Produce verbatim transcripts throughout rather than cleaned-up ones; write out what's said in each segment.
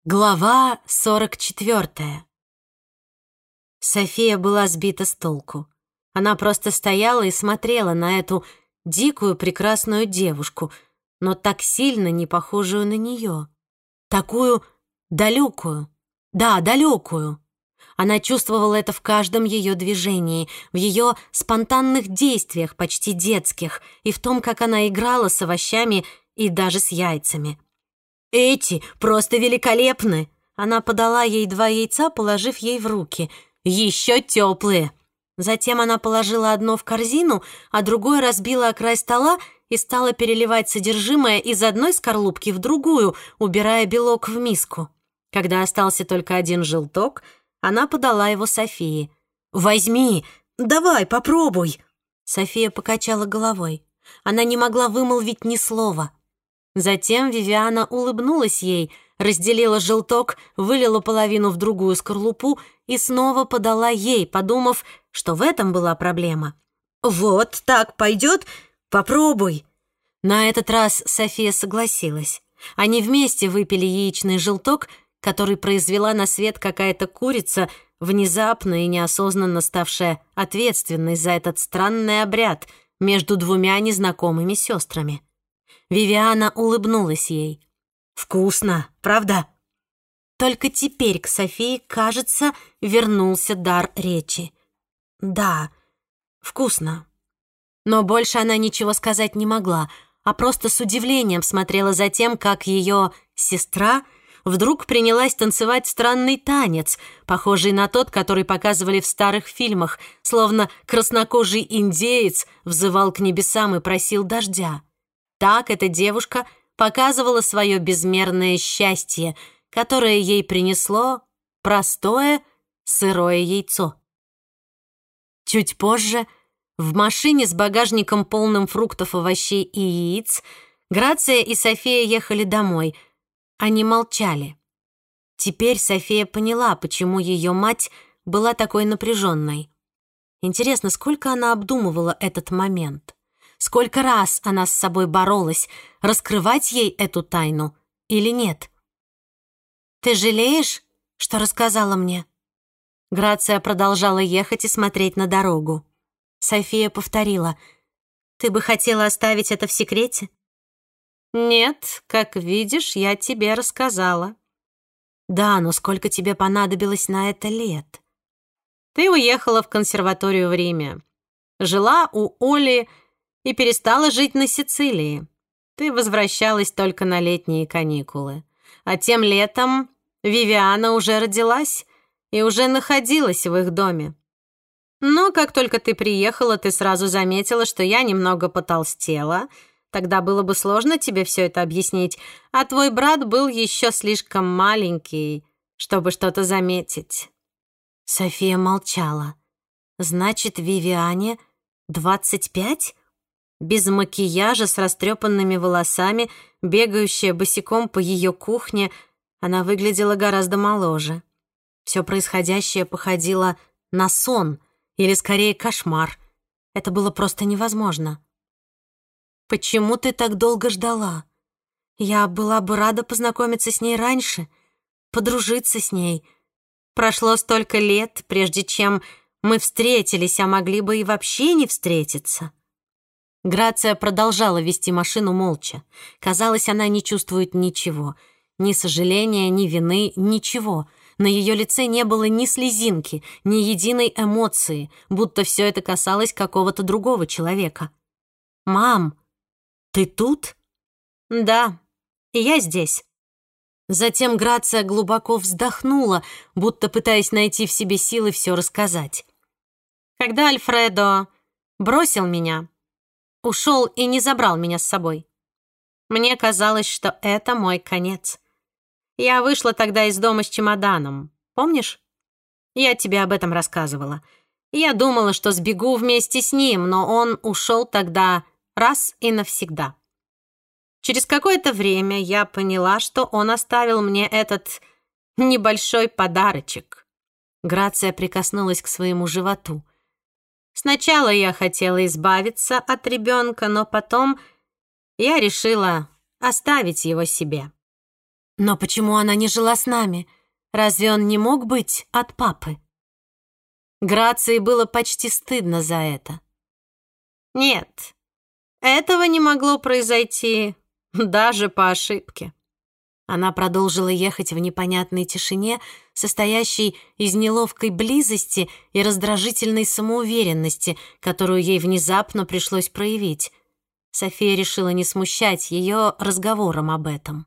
Глава сорок четвёртая. София была сбита с толку. Она просто стояла и смотрела на эту дикую прекрасную девушку, но так сильно не похожую на нее. Такую далекую. Да, далекую. Она чувствовала это в каждом ее движении, в ее спонтанных действиях, почти детских, и в том, как она играла с овощами и даже с яйцами. «Эти просто великолепны!» Она подала ей два яйца, положив ей в руки. «Еще теплые!» Затем она положила одно в корзину, а другое разбила о край стола и стала переливать содержимое из одной скорлупки в другую, убирая белок в миску. Когда остался только один желток, она подала его Софии. «Возьми! Давай, попробуй!» София покачала головой. Она не могла вымолвить ни слова. Затем Вивиана улыбнулась ей, разделила желток, вылила половину в другую скорлупу и снова подала ей, подумав, что в этом была проблема. «Вот так пойдет? Попробуй!» На этот раз София согласилась. Они вместе выпили яичный желток, который произвела на свет какая-то курица, внезапно и неосознанно ставшая ответственной за этот странный обряд между двумя незнакомыми сестрами. Вивиана улыбнулась ей. «Вкусно, правда?» Только теперь к Софии, кажется, вернулся дар речи. «Да, вкусно». Но больше она ничего сказать не могла, а просто с удивлением смотрела за тем, как ее сестра вдруг принялась танцевать странный танец, похожий на тот, который показывали в старых фильмах, словно краснокожий индеец взывал к небесам и просил дождя. Так эта девушка показывала свое безмерное счастье, которое ей принесло простое сырое яйцо. Чуть позже, в машине с багажником, полным фруктов, овощей и яиц, Грация и София ехали домой. Они молчали. Теперь София поняла, почему ее мать была такой напряженной. Интересно, сколько она обдумывала этот момент? Сколько раз она с собой боролась, раскрывать ей эту тайну или нет? «Ты жалеешь, что рассказала мне?» Грация продолжала ехать и смотреть на дорогу. София повторила: «Ты бы хотела оставить это в секрете?» «Нет, как видишь, я тебе рассказала». «Да, но сколько тебе понадобилось на это лет?» «Ты уехала в консерваторию в Риме, жила у Оли и перестала жить на Сицилии. Ты возвращалась только на летние каникулы. А тем летом Вивиана уже родилась и уже находилась в их доме. Но как только ты приехала, ты сразу заметила, что я немного потолстела. Тогда было бы сложно тебе все это объяснить, а твой брат был еще слишком маленький, чтобы что-то заметить». София молчала. «Значит, Вивиане двадцать пять?» Без макияжа, с растрепанными волосами, бегающая босиком по ее кухне, она выглядела гораздо моложе. Все происходящее походило на сон, или скорее кошмар. Это было просто невозможно. «Почему ты так долго ждала? Я была бы рада познакомиться с ней раньше, подружиться с ней. Прошло столько лет, прежде чем мы встретились, а могли бы и вообще не встретиться». Грация продолжала вести машину молча. Казалось, она не чувствует ничего. Ни сожаления, ни вины, ничего. На ее лице не было ни слезинки, ни единой эмоции, будто все это касалось какого-то другого человека. «Мам, ты тут?» «Да, я здесь». Затем Грация глубоко вздохнула, будто пытаясь найти в себе силы все рассказать. «Когда Альфредо бросил меня, ушел и не забрал меня с собой, мне казалось, что это мой конец. Я вышла тогда из дома с чемоданом, помнишь? Я тебе об этом рассказывала. Я думала, что сбегу вместе с ним, но он ушел тогда раз и навсегда. Через какое-то время я поняла, что он оставил мне этот небольшой подарочек». Грация прикоснулась к своему животу. «Сначала я хотела избавиться от ребенка, но потом я решила оставить его себе». Но почему она не жила с нами? Разве он не мог быть от папы? Грации было почти стыдно за это. Нет, этого не могло произойти даже по ошибке. Она продолжила ехать в непонятной тишине, состоящей из неловкой близости и раздражительной самоуверенности, которую ей внезапно пришлось проявить. София решила не смущать ее разговором об этом.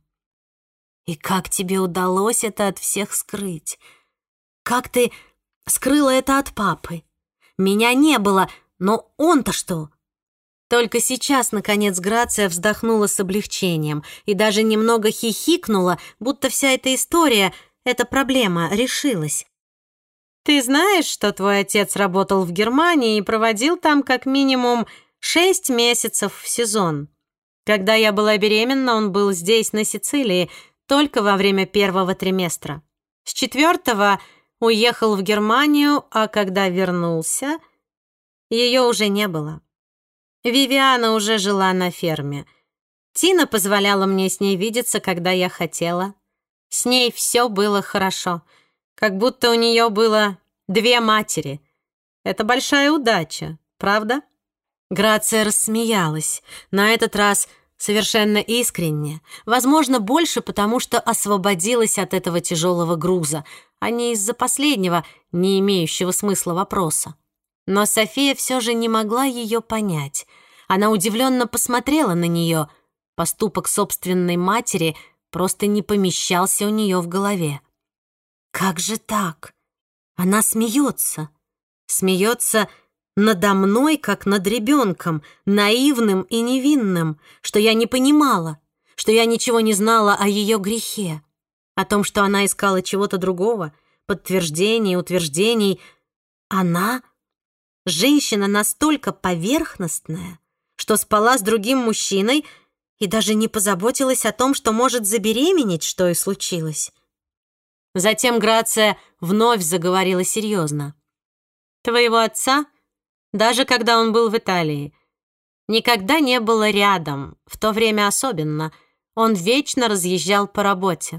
«И как тебе удалось это от всех скрыть? Как ты скрыла это от папы? Меня не было, но он-то что?» Только сейчас, наконец, Грация вздохнула с облегчением и даже немного хихикнула, будто вся эта история, эта проблема решилась. «Ты знаешь, что твой отец работал в Германии и проводил там как минимум шесть месяцев в сезон? Когда я была беременна, он был здесь, на Сицилии, только во время первого триместра. С четвертого уехал в Германию, а когда вернулся, ее уже не было. Вивиана уже жила на ферме. Тина позволяла мне с ней видеться, когда я хотела. С ней все было хорошо, как будто у нее было две матери. Это большая удача, правда?» Грация рассмеялась, на этот раз совершенно искренне, возможно, больше потому, что освободилась от этого тяжелого груза, а не из-за последнего, не имеющего смысла вопроса. Но София все же не могла ее понять. Она удивленно посмотрела на нее. Поступок собственной матери просто не помещался у нее в голове. «Как же так? Она смеется. Смеется надо мной, как над ребенком, наивным и невинным, что я не понимала, что я ничего не знала о ее грехе, о том, что она искала чего-то другого, подтверждений, утверждений. Она... Женщина настолько поверхностная, что спала с другим мужчиной и даже не позаботилась о том, что может забеременеть, что и случилось». Затем Грация вновь заговорила серьезно. «Твоего отца, даже когда он был в Италии, никогда не было рядом, в то время особенно. Он вечно разъезжал по работе.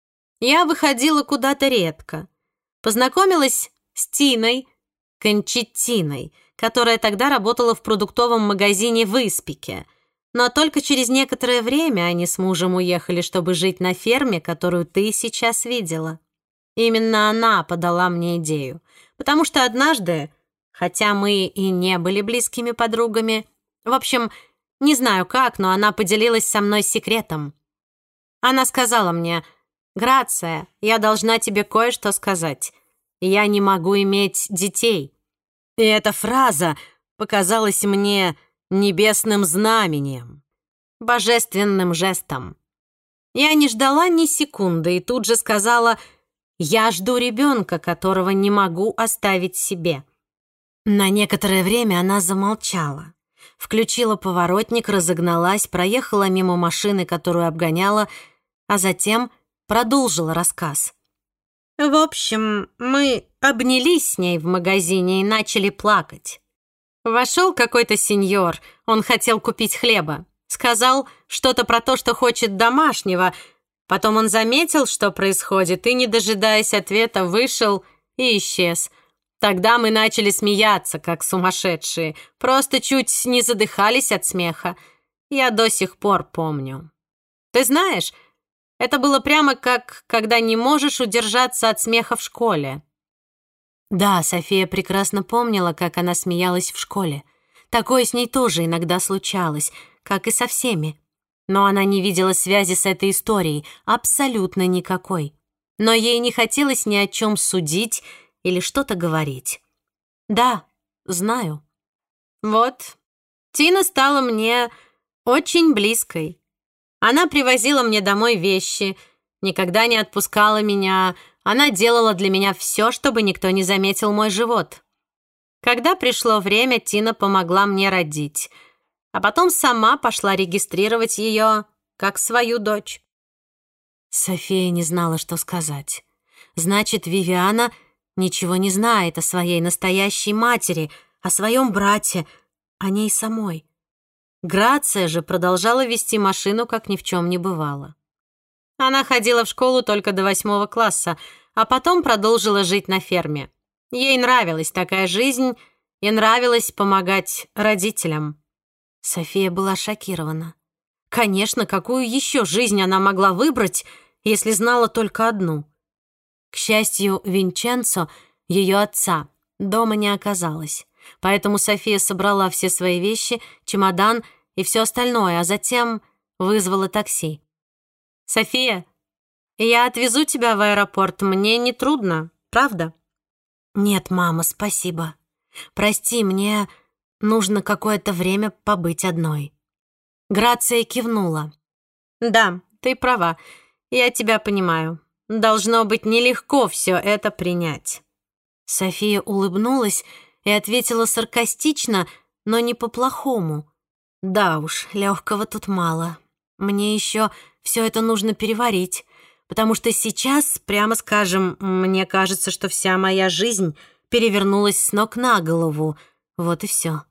Я выходила куда-то редко. Познакомилась с Тиной, Кончеттиной, которая тогда работала в продуктовом магазине в Испике. Но только через некоторое время они с мужем уехали, чтобы жить на ферме, которую ты сейчас видела. Именно она подала мне идею, потому что однажды, хотя мы и не были близкими подругами, в общем, не знаю как, но она поделилась со мной секретом. Она сказала мне: «Грация, я должна тебе кое-что сказать. Я не могу иметь детей». И эта фраза показалась мне небесным знамением, божественным жестом. Я не ждала ни секунды и тут же сказала: «Я жду ребенка, которого не могу оставить себе». На некоторое время она замолчала, включила поворотник, разогналась, проехала мимо машины, которую обгоняла, а затем продолжила рассказ. В общем, мы обнялись с ней в магазине и начали плакать. Вошел какой-то сеньор, он хотел купить хлеба. Сказал что-то про то, что хочет домашнего. Потом он заметил, что происходит, и, не дожидаясь ответа, вышел и исчез. Тогда мы начали смеяться, как сумасшедшие. Просто чуть не задыхались от смеха. Я до сих пор помню. Ты знаешь, это было прямо как, когда не можешь удержаться от смеха в школе. Да, София прекрасно помнила, как она смеялась в школе. Такое с ней тоже иногда случалось, как и со всеми. Но она не видела связи с этой историей, абсолютно никакой. Но ей не хотелось ни о чем судить или что-то говорить. Да, знаю. Вот, Тина стала мне очень близкой. Она привозила мне домой вещи, никогда не отпускала меня. Она делала для меня все, чтобы никто не заметил мой живот. Когда пришло время, Тина помогла мне родить, а потом сама пошла регистрировать ее как свою дочь. София не знала, что сказать. Значит, Вивиана ничего не знает о своей настоящей матери, о своем брате, о ней самой. Грация же продолжала вести машину, как ни в чем не бывало. Она ходила в школу только до восьмого класса, а потом продолжила жить на ферме. Ей нравилась такая жизнь и нравилось помогать родителям». София была шокирована. Конечно, какую еще жизнь она могла выбрать, если знала только одну? К счастью, Винченцо, ее отца, дома не оказалось. Поэтому София собрала все свои вещи, чемодан и все остальное, а затем вызвала такси. «София, я отвезу тебя в аэропорт, мне не трудно, правда?» «Нет, мама, спасибо. Прости, мне нужно какое-то время побыть одной». Грация кивнула. «Да, ты права, я тебя понимаю. Должно быть нелегко все это принять». София улыбнулась и ответила саркастично, но не по-плохому. «Да уж, легкого тут мало. Мне еще все это нужно переварить, потому что сейчас, прямо скажем, мне кажется, что вся моя жизнь перевернулась с ног на голову. Вот и все».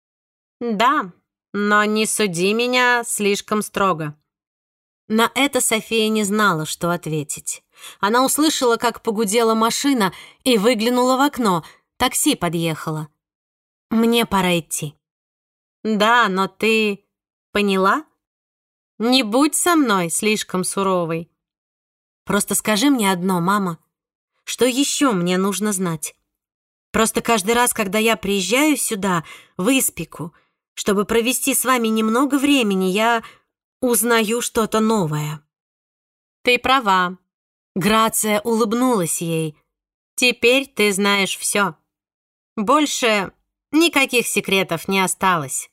«Да, но не суди меня слишком строго». На это София не знала, что ответить. Она услышала, как погудела машина, и выглянула в окно. Такси подъехало. «Мне пора идти». «Да, но ты поняла? Не будь со мной слишком суровой». «Просто скажи мне одно, мама. Что еще мне нужно знать? Просто каждый раз, когда я приезжаю сюда, в Испику, чтобы провести с вами немного времени, я узнаю что-то новое». «Ты права». Грация улыбнулась ей. «Теперь ты знаешь все. Больше никаких секретов не осталось».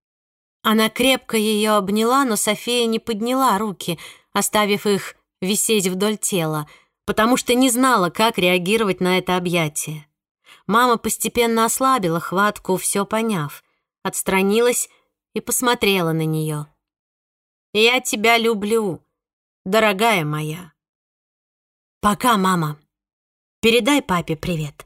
Она крепко ее обняла, но София не подняла руки, оставив их висеть вдоль тела, потому что не знала, как реагировать на это объятие. Мама постепенно ослабила хватку, все поняв, отстранилась и посмотрела на нее. «Я тебя люблю, дорогая моя». «Пока, мама. Передай папе привет».